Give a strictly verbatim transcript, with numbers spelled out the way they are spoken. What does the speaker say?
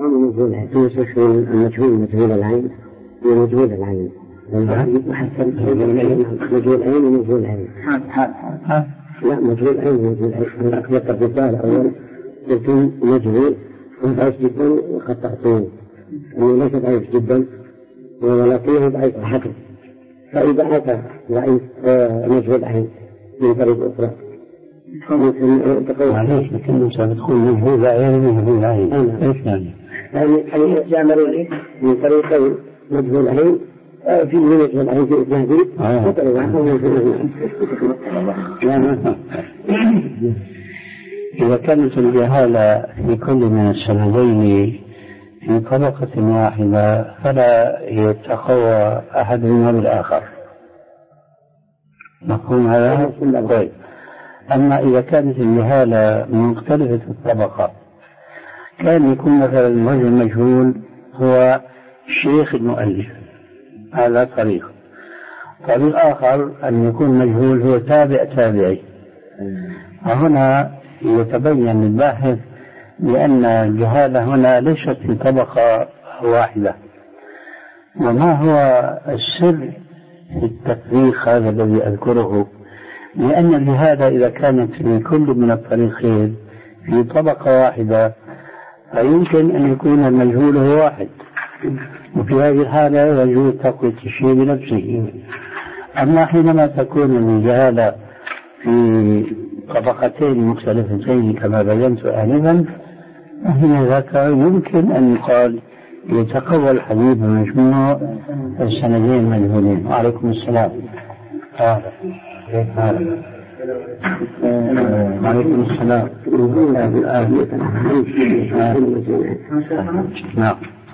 مجهول العين المجهول مجهول العين ومجهول العين وحسن مجهول العين ومجهول العين لا مجهول العين ومجهول العين أكبر الرسالة أولا لكن مجهول ضعيف جدا وخطأتين أنه ليس ضعيف جدا ولكنه ضعيف حكم فإذا أتى ضعيف مجهول العين من طريق أخرى معليش لكن سأدخل مجهول العين ومجهول العين إيش يعني؟ يعني يعملون إيه من طريق مجهول العين في مجهول العين في إسناده وطريق إذا كانت الجهالة في كل من السندين في طبقة واحدة فلا يتقوى أحدهما بالآخر مفهوم هذا؟ طيب. أما إذا كانت الجهالة مختلفة الطبقة كان يكون مثلا الرجل المجهول هو شيخ المؤلف هذا طريق طريق آخر أن يكون مجهول هو تابع تابعي وهنا يتبين للباحث لأن الجهالة هنا ليست في طبقة واحدة. وما هو السر في التفريق هذا الذي أذكره؟ لأن الجهالة إذا كانت في كل من الطريقين في طبقة واحدة فيمكن أن يكون المجهول هو واحد وفي هذه الحالة يجوز تقوية الشيء بنفسه. أما حينما تكون الجهالة في طبقتين مختلفتين كما بينت آنفا فهنا ذاك يمكن أن يقال يتقوى الحديث بمجموع السندين المجهولين. وعليكم السلام. آه. آه. وعليكم السلام. آه. آه. نعم.